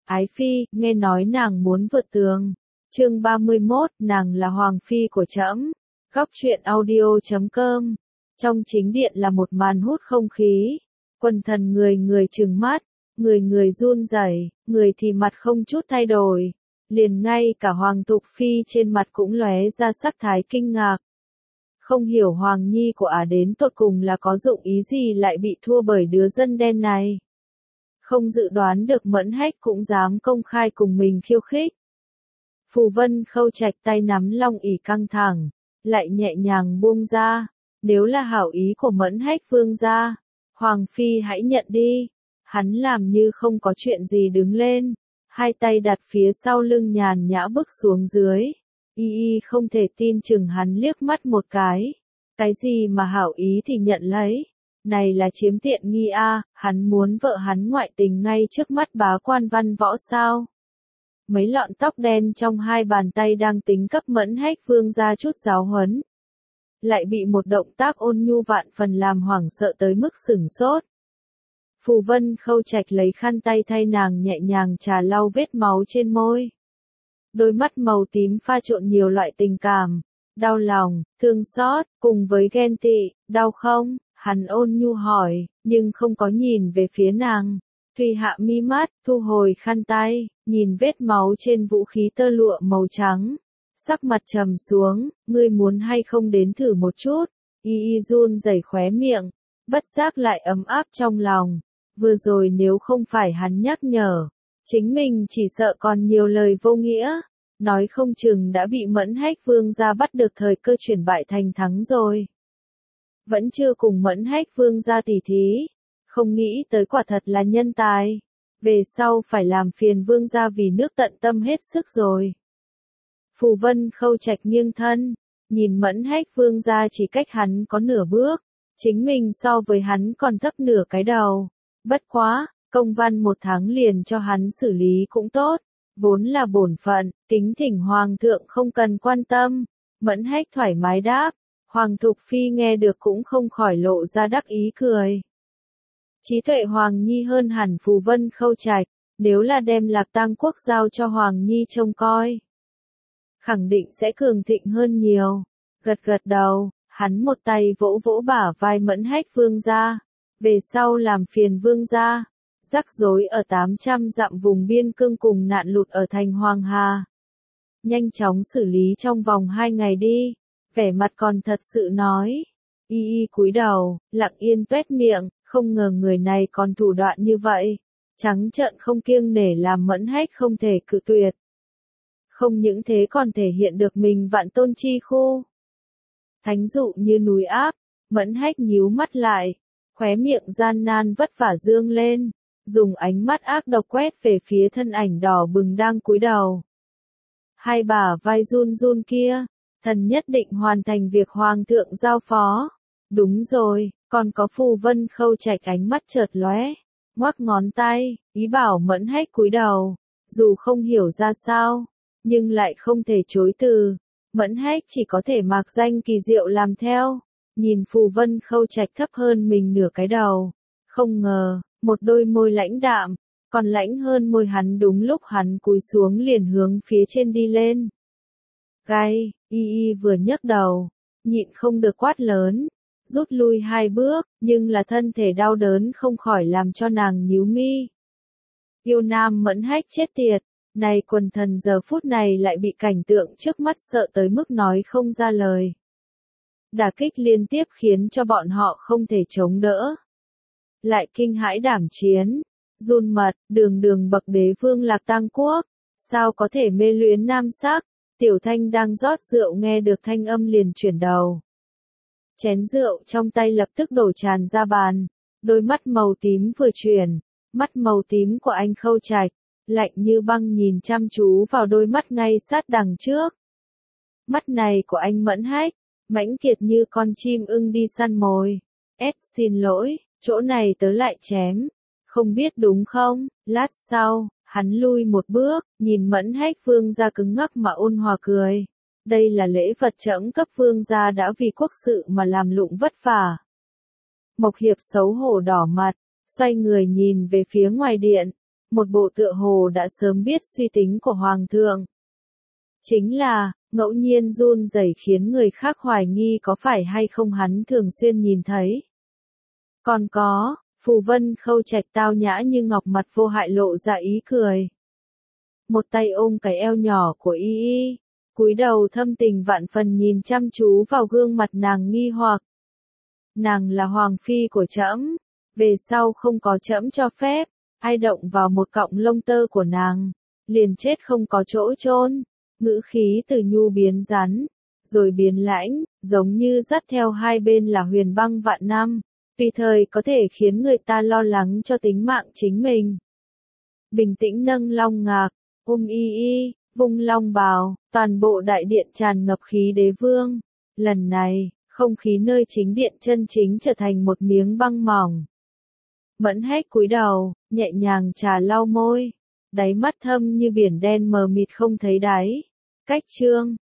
Ái phi, nghe nói nàng muốn vượt tường. Chương 31, nàng là hoàng phi của trẫm. Góc truyện audio.com. Trong chính điện là một màn hút không khí. Quần thần người người trừng mắt, người người run rẩy, người thì mặt không chút thay đổi. Liền ngay cả Hoàng Thục Phi trên mặt cũng lóe ra sắc thái kinh ngạc. Không hiểu Hoàng Nhi của đến tột cùng là có dụng ý gì lại bị thua bởi đứa dân đen này. Không dự đoán được Mẫn Hách cũng dám công khai cùng mình khiêu khích. Phù Vân Khâu Trạch tay nắm long ỷ căng thẳng, lại nhẹ nhàng buông ra. Nếu là hảo ý của Mẫn Hách vương gia, Hoàng Phi hãy nhận đi. Hắn làm như không có chuyện gì đứng lên, hai tay đặt phía sau lưng nhàn nhã bước xuống dưới. Y không thể tin chừng hắn liếc mắt một cái. Cái gì mà hảo ý thì nhận lấy. Này là chiếm tiện nghi a, hắn muốn vợ hắn ngoại tình ngay trước mắt bá quan văn võ sao? Mấy lọn tóc đen trong hai bàn tay đang tính cấp Mẫn Hách vương ra chút giáo huấn. Lại bị một động tác ôn nhu vạn phần làm hoảng sợ tới mức sửng sốt. Phù Vân Khâu Trạch lấy khăn tay thay nàng nhẹ nhàng trà lau vết máu trên môi. Đôi mắt màu tím pha trộn nhiều loại tình cảm, đau lòng, thương xót, cùng với ghen tị, đau không? Hắn ôn nhu hỏi, nhưng không có nhìn về phía nàng. Thùy hạ mi mắt, thu hồi khăn tay, nhìn vết máu trên vũ khí tơ lụa màu trắng. Sắc mặt trầm xuống, ngươi muốn hay không đến thử một chút? Y run rẩy khóe miệng, bất giác lại ấm áp trong lòng. Vừa rồi nếu không phải hắn nhắc nhở, chính mình chỉ sợ còn nhiều lời vô nghĩa. Nói không chừng đã bị Mẫn Hách vương gia bắt được thời cơ chuyển bại thành thắng rồi. Vẫn chưa cùng Mẫn Hách vương gia tỉ thí, không nghĩ tới quả thật là nhân tài. Về sau phải làm phiền vương gia vì nước tận tâm hết sức rồi. Phù Vân Khâu Trạch nghiêng thân, nhìn Mẫn Hách vương gia chỉ cách hắn có nửa bước, chính mình so với hắn còn thấp nửa cái đầu. Bất quá, công văn 1 tháng liền cho hắn xử lý cũng tốt, vốn là bổn phận, kính thỉnh Hoàng thượng không cần quan tâm. Mẫn Hách thoải mái đáp, Hoàng Thục Phi nghe được cũng không khỏi lộ ra đắc ý cười. Trí tuệ Hoàng Nhi hơn hẳn Phù Vân Khâu Trạch, nếu là đem Lạc Tang quốc giao cho Hoàng Nhi trông coi, khẳng định sẽ cường thịnh hơn nhiều. Gật gật đầu, hắn một tay vỗ vỗ bả vai Mẫn Hách vương gia. Về sau làm phiền vương gia, rắc rối ở 800 dặm vùng biên cương cùng nạn lụt ở thành Hoàng Hà. Nhanh chóng xử lý trong vòng 2 ngày đi, vẻ mặt còn thật sự nói. Y cúi đầu, lặng yên tuét miệng, không ngờ người này còn thủ đoạn như vậy. Trắng trợn không kiêng nể làm Mẫn Hách không thể cự tuyệt. Không những thế còn thể hiện được mình vạn tôn chi khu. Thánh dụ như núi áp, Mẫn Hách nhíu mắt lại. Khóe miệng gian nan vất vả dương lên, dùng ánh mắt ác độc quét về phía thân ảnh đỏ bừng đang cúi đầu. Hai bả vai run run kia, thần nhất định hoàn thành việc Hoàng thượng giao phó. Đúng rồi, còn có Phù Vân Khâu Trạch ánh mắt chợt lóe, ngoắc ngón tay, ý bảo Mẫn Hách cúi đầu, dù không hiểu ra sao, nhưng lại không thể chối từ. Mẫn Hách chỉ có thể mặc danh kỳ diệu làm theo. Nhìn Phù Vân Khâu Trạch thấp hơn mình nửa cái đầu. Không ngờ, một đôi môi lãnh đạm, còn lãnh hơn môi hắn đúng lúc hắn cúi xuống liền hướng phía trên đi lên. Gai, y vừa nhấc đầu, nhịn không được quát lớn, rút lui 2 bước, nhưng là thân thể đau đớn không khỏi làm cho nàng nhíu mi. Yêu nam Mẫn Hách chết tiệt, này quần thần giờ phút này lại bị cảnh tượng trước mắt sợ tới mức nói không ra lời. Đả kích liên tiếp khiến cho bọn họ không thể chống đỡ. Lại kinh hãi đảm chiến, run mật, đường bậc đế vương Lạc Tang quốc, sao có thể mê luyến nam sắc. Tiểu Thanh đang rót rượu nghe được thanh âm liền chuyển đầu. Chén rượu trong tay lập tức đổ tràn ra bàn, đôi mắt màu tím vừa chuyển, mắt màu tím của anh Khâu Trạch, lạnh như băng nhìn chăm chú vào đôi mắt ngay sát đằng trước. Mắt này của anh Mẫn Hách, mãnh kiệt như con chim ưng đi săn mồi. Xin lỗi, chỗ này tớ lại chém. Không biết đúng không? Lát sau, hắn lui một bước, nhìn Mẫn Hách vương gia cứng ngắc mà ôn hòa cười. Đây là lễ vật trẫm cấp vương gia đã vì quốc sự mà làm lụng vất vả. Mộc Hiệp xấu hổ đỏ mặt, xoay người nhìn về phía ngoài điện. một bộ tựa hồ đã sớm biết suy tính của Hoàng thượng. Chính là, ngẫu nhiên run rẩy khiến người khác hoài nghi có phải hay không hắn thường xuyên nhìn thấy. Còn có, Phù Vân Khâu Trạch tao nhã như ngọc mặt vô hại lộ ra ý cười. Một tay ôm cái eo nhỏ của y y, cúi đầu thâm tình vạn phần nhìn chăm chú vào gương mặt nàng nghi hoặc. Nàng là hoàng phi của trẫm, về sau không có trẫm cho phép, ai động vào một cọng lông tơ của nàng, liền chết không có chỗ chôn. Ngữ khí từ nhu biến rắn, rồi biến lãnh, giống như dắt theo hai bên là huyền băng vạn năm, tùy thời có thể khiến người ta lo lắng cho tính mạng chính mình. Bình tĩnh nâng long ngạc, ôm y y, vung long bào, toàn bộ đại điện tràn ngập khí đế vương. Lần này, không khí nơi chính điện chân chính trở thành một miếng băng mỏng. Mẫn Hách cúi đầu, nhẹ nhàng trà lau môi, đáy mắt thâm như biển đen mờ mịt không thấy đáy. Cách chương